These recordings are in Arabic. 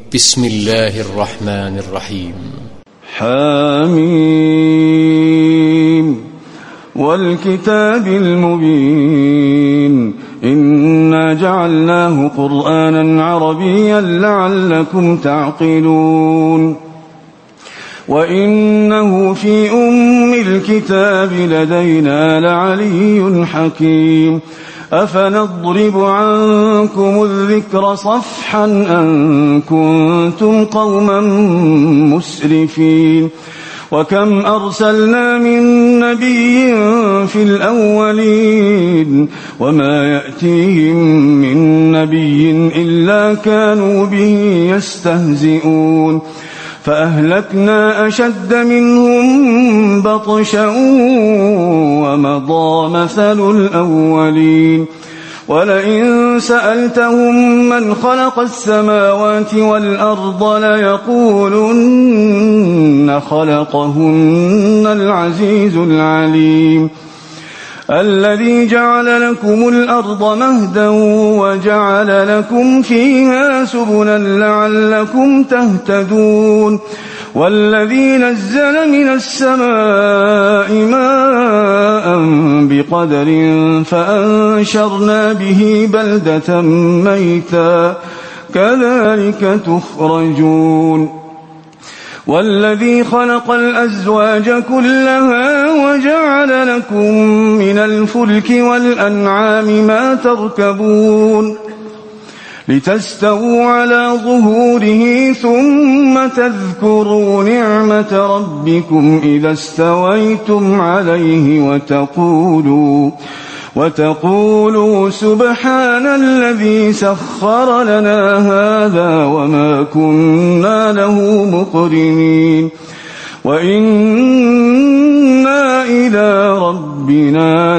بسم الله الرحمن الرحيم. حميم والكتاب المبين إنا جعلناه قرآنا عربيا لعلكم تعقلون وإنه في أم الكتاب لدينا لعلي حكيم أفنضرب عنكم الذكر صفحا أن كنتم قوما مسرفين وكم أرسلنا من نبي في الأولين وما يأتيهم من نبي إلا كانوا به يستهزئون فأهلكنا أشد منهم بطشا ومضى مثل الأولين ولئن سألتهم من خلق السماوات والأرض ليقولن خلقهن العزيز العليم الذي جعل لكم الأرض مهدا وجعل لكم فيها سبلا لعلكم تهتدون والذي نزل من السماء ماء بقدر فأنشرنا به بلدة ميتا كذلك تخرجون والذي خلق الأزواج كلها وجعل لكم من الفلك والأنعام ما تركبون لتستووا على ظهوره ثم تذكروا نعمة ربكم إذا استويتم عليه وتقولوا سبحان الذي سخر لنا هذا وما كنا له مقرنين وإنا إلى ربنا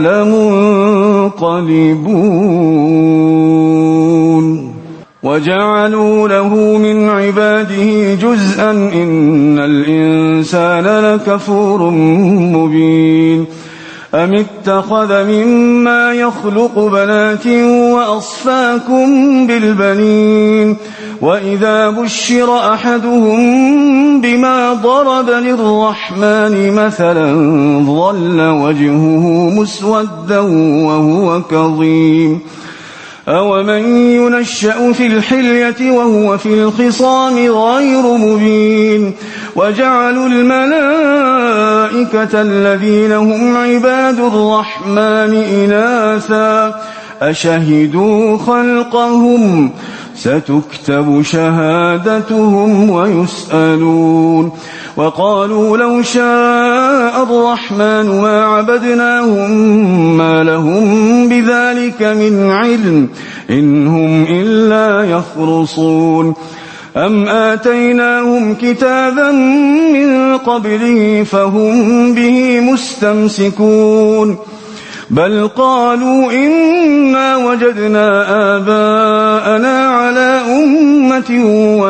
لمنقلبون وجعلوا له من عباده جزءا إن الإنسان لكفور مبين أم اتخذ مما يخلق بنات وأصفاكم بالبنين وإذا بشر أحدهم بما ضرب للرحمن مثلا ظل وجهه مسودا وهو كظيم أومن ينشأ في الحلية وهو في الخصام غير مبين وجعلوا الملائكة الذين هم عباد الرحمن إناثا أشهدوا خلقهم ستكتب شهادتهم ويسألون وقالوا لو شاء الرحمن ما عبدناهم ما لهم بذلك من علم إن هم إلا يخرصون أم آتيناهم كتابا من قبله فهم به مستمسكون بل قالوا إنا وجدنا آباءنا على أمة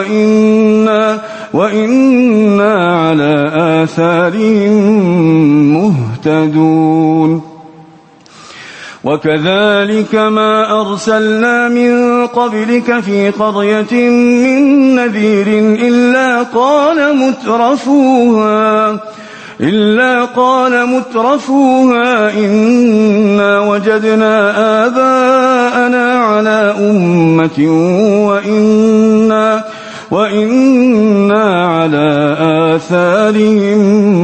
وإنا على آثارهم مهتدون وكذلك ما أرسلنا من قبلك في قرية من نذير إلا قال مترفوها إنا وجدنا آباءنا على أمة وإنا على آثارهم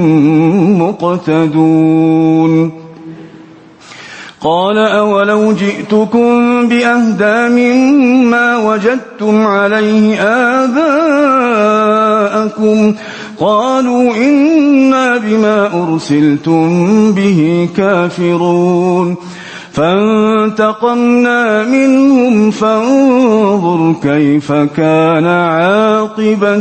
مقتدون قال أولو جئتكم بأهدى مما وجدتم عليه آباءكم قالوا إنا بما أرسلتم به كافرون فانتقمنا منهم فانظر كيف كان عاقبة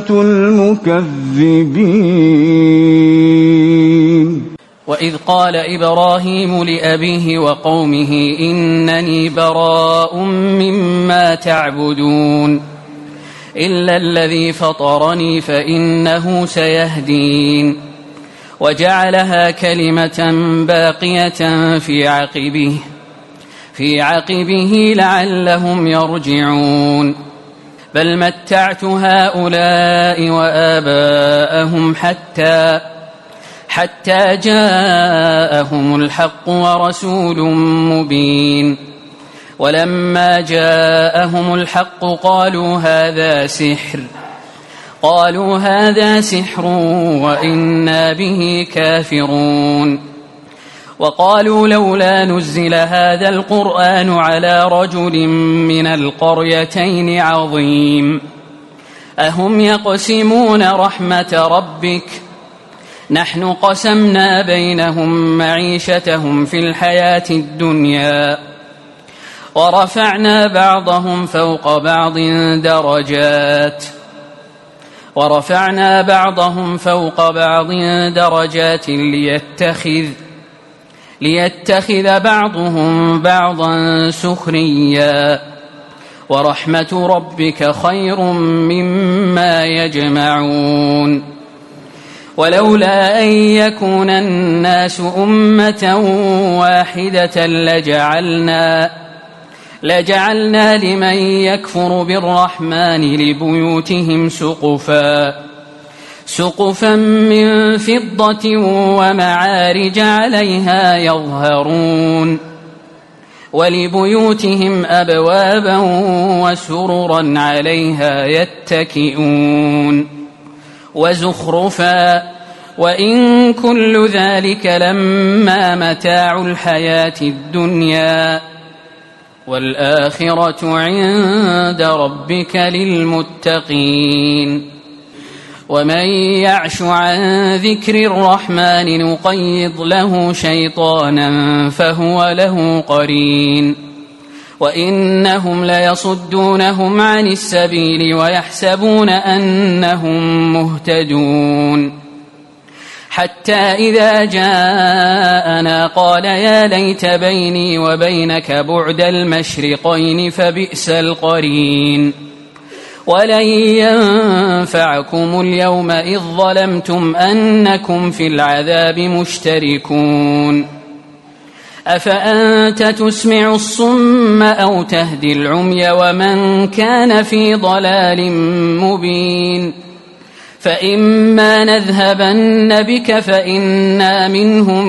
المكذبين وإذ قال إبراهيم لأبيه وقومه إنني براء مما تعبدون إلا الذي فطرني فإنه سيهدين وجعلها كلمة باقية في عقبه لعلهم يرجعون بل متعت هؤلاء وآباءهم حتى جاءهم الحق ورسول مبين. ولما جاءهم الحق قالوا هذا سحر وإنا به كافرون. وقالوا لولا نزل هذا القرآن على رجل من القريتين عظيم أهم يقسمون رحمة ربك نحن قسمنا بينهم معيشتهم في الحياة الدنيا ورفعنا بعضهم فوق بعض درجات ليتخذ بعضهم بعضا سخريا ورحمة ربك خير مما يجمعون. ولولا أن يكون الناس أمة واحدة لجعلنا لمن يكفر بالرحمن لبيوتهم سقفا من فضة ومعارج عليها يظهرون ولبيوتهم أبوابا وسررا عليها يتكئون وزخرفا وإن كل ذلك لما متاع الحياة الدنيا والآخرة عند ربك للمتقين. ومن يعش عن ذكر الرحمن نقيض له شيطانا فهو له قرين وإنهم ليصدونهم عن السبيل ويحسبون أنهم مهتدون حتى إذا جاءنا قال يا ليت بيني وبينك بعد المشرقين فبئس القرين. ولن ينفعكم اليوم إذ ظلمتم أنكم في العذاب مشتركون. أفأنت تسمع الصم أو تهدي العمي ومن كان في ضلال مبين. فإما نذهبن بك فإنا منهم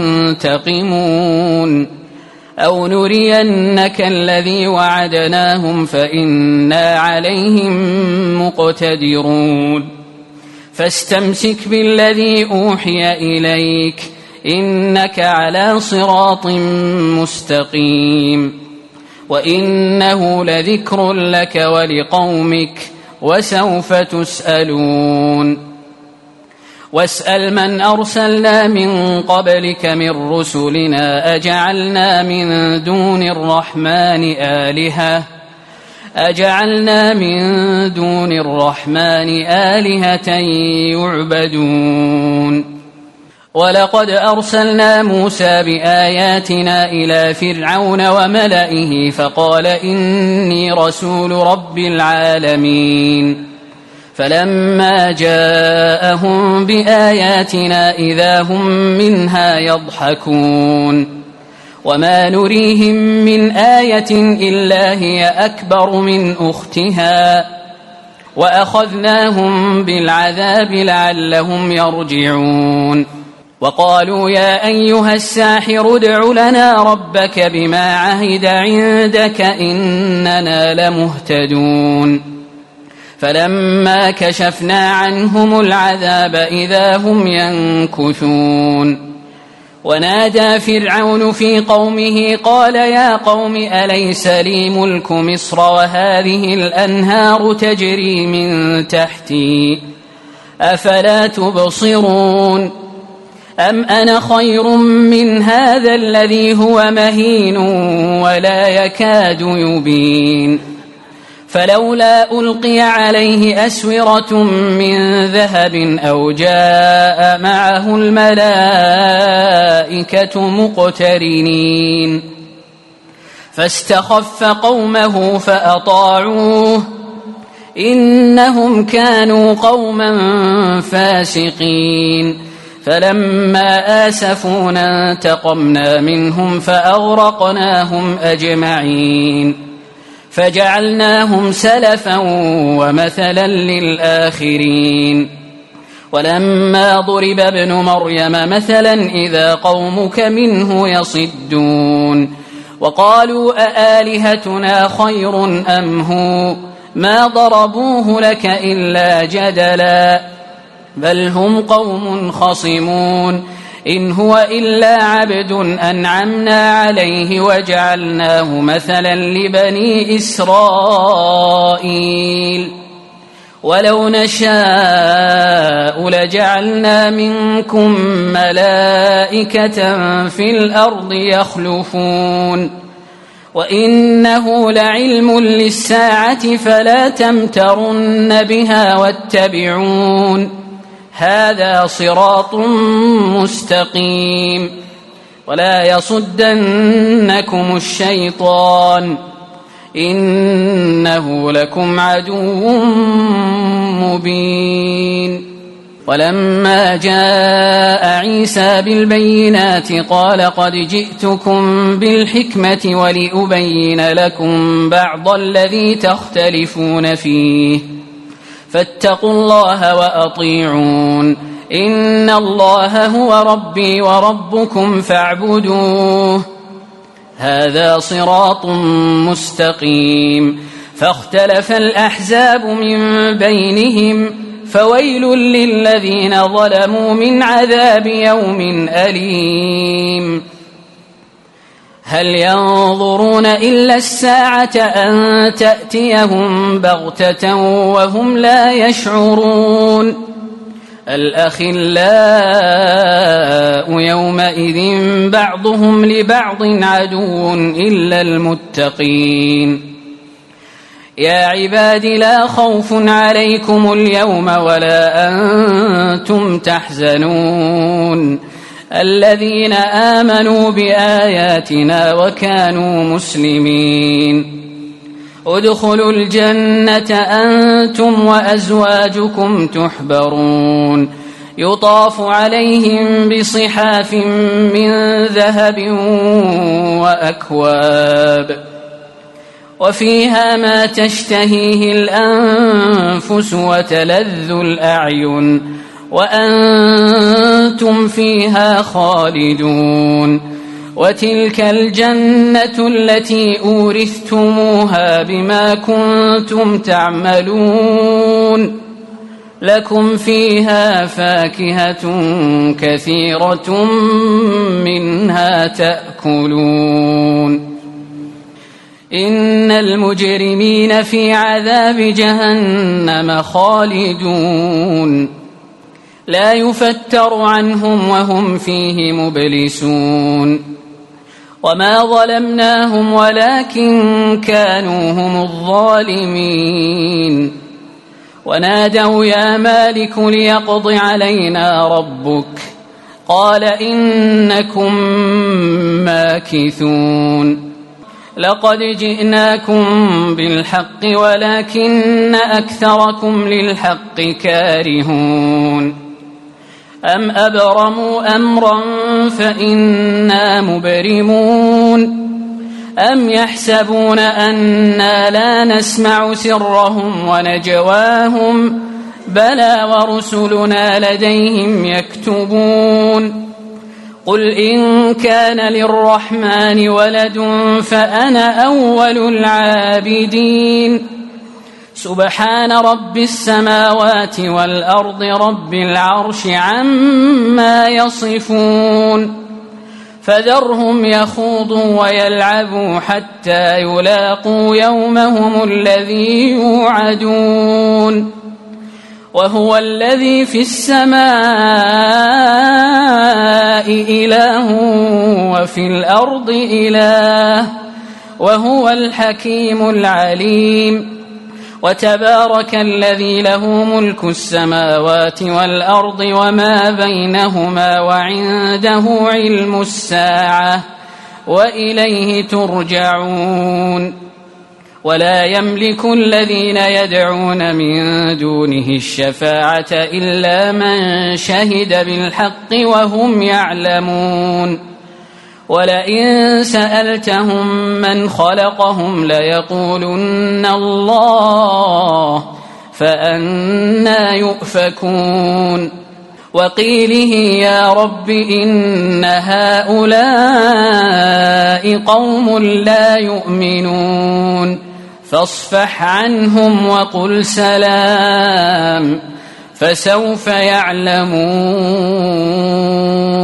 منتقمون أو نرينك الذي وعدناهم فإنا عليهم مقتدرون. فاستمسك بالذي أوحي إليك إنك على صراط مستقيم وإنه لذكر لك ولقومك وسوف تسألون. واسأل من أرسلنا من قبلك من رسلنا أجعلنا من دون الرحمن آلهة يعبدون. ولقد أرسلنا موسى بآياتنا إلى فرعون وملئه فقال إني رسول رب العالمين. فلما جاءهم بآياتنا إذا هم منها يضحكون وما نريهم من آية إلا هي أكبر من أختها وأخذناهم بالعذاب لعلهم يرجعون. وقالوا يا أيها الساحر ادع لنا ربك بما عهد عندك إننا لمهتدون. فلما كشفنا عنهم العذاب إذا هم ينكثون. ونادى فرعون في قومه قال يا قوم أليس لي ملك مصر وهذه الأنهار تجري من تحتي أفلا تبصرون أم أنا خير من هذا الذي هو مهين ولا يكاد يبين. فلولا ألقي عليه أسورة من ذهب أو جاء معه الملائكة مقترنين. فاستخف قومه فأطاعوه إنهم كانوا قوما فاسقين. فلما آسفونا انتقمنا منهم فأغرقناهم أجمعين. فجعلناهم سلفا ومثلا للآخرين ولما ضرب ابن مريم مثلا إذا قومك منه يصدون وقالوا أآلهتنا خير أم هو ما ضربوه لك إلا جدلا بل هم قوم خصمون إن هو إلا عبد أنعمنا عليه وجعلناه مثلا لبني إسرائيل ولو نشاء لجعلنا منكم ملائكة في الأرض يخلفون وإنه لعلم للساعة فلا تمترن بها واتبعون هذا صراط مستقيم ولا يصدنكم الشيطان إنه لكم عدو مبين ولما جاء عيسى بالبينات قال قد جئتكم بالحكمة ولأبين لكم بعض الذي تختلفون فيه فاتقوا الله وأطيعون إن الله هو ربي وربكم فاعبدوه هذا صراط مستقيم فاختلف الأحزاب من بينهم فويل للذين ظلموا من عذاب يوم أليم هل ينظرون إلا الساعة أن تأتيهم بغتة وهم لا يشعرون الأخلاء يومئذ بعضهم لبعض عدو إلا المتقين يا عباد لا خوف عليكم اليوم ولا أنتم تحزنون الذين آمنوا بآياتنا وكانوا مسلمين ادخلوا الجنة أنتم وأزواجكم تحبرون يطاف عليهم بصحاف من ذهب وأكواب وفيها ما تشتهيه الأنفس وتلذ الأعين وأنتم فيها خالدون وتلك الجنة التي أورثتموها بما كنتم تعملون لكم فيها فاكهة كثيرة منها تأكلون إن المجرمين في عذاب جهنم خالدون لا يفتر عنهم وهم فيه مبلسون وما ظلمناهم ولكن كانوا هم الظالمين ونادوا يا مالك ليقض علينا ربك قال إنكم ماكثون لقد جئناكم بالحق ولكن أكثركم للحق كارهون أم أبرموا أمرا فإنا مبرمون أم يحسبون أنا لا نسمع سرهم ونجواهم بلى ورسلنا لديهم يكتبون قل إن كان للرحمن ولد فأنا أول العابدين سبحان رب السماوات والأرض رب العرش عما يصفون فذرهم يخوضوا ويلعبوا حتى يلاقوا يومهم الذي يوعدون وهو الذي في السماء إله وفي الأرض إله وهو الحكيم العليم وتبارك الذي له ملك السماوات والأرض وما بينهما وعنده علم الساعة وإليه ترجعون ولا يملك الذين يدعون من دونه الشفاعة إلا من شهد بالحق وهم يعلمون ولئن سألتهم من خلقهم ليقولن الله فأنى يؤفكون وقيله يا رب إن هؤلاء قوم لا يؤمنون فاصفح عنهم وقل سلام فسوف يعلمون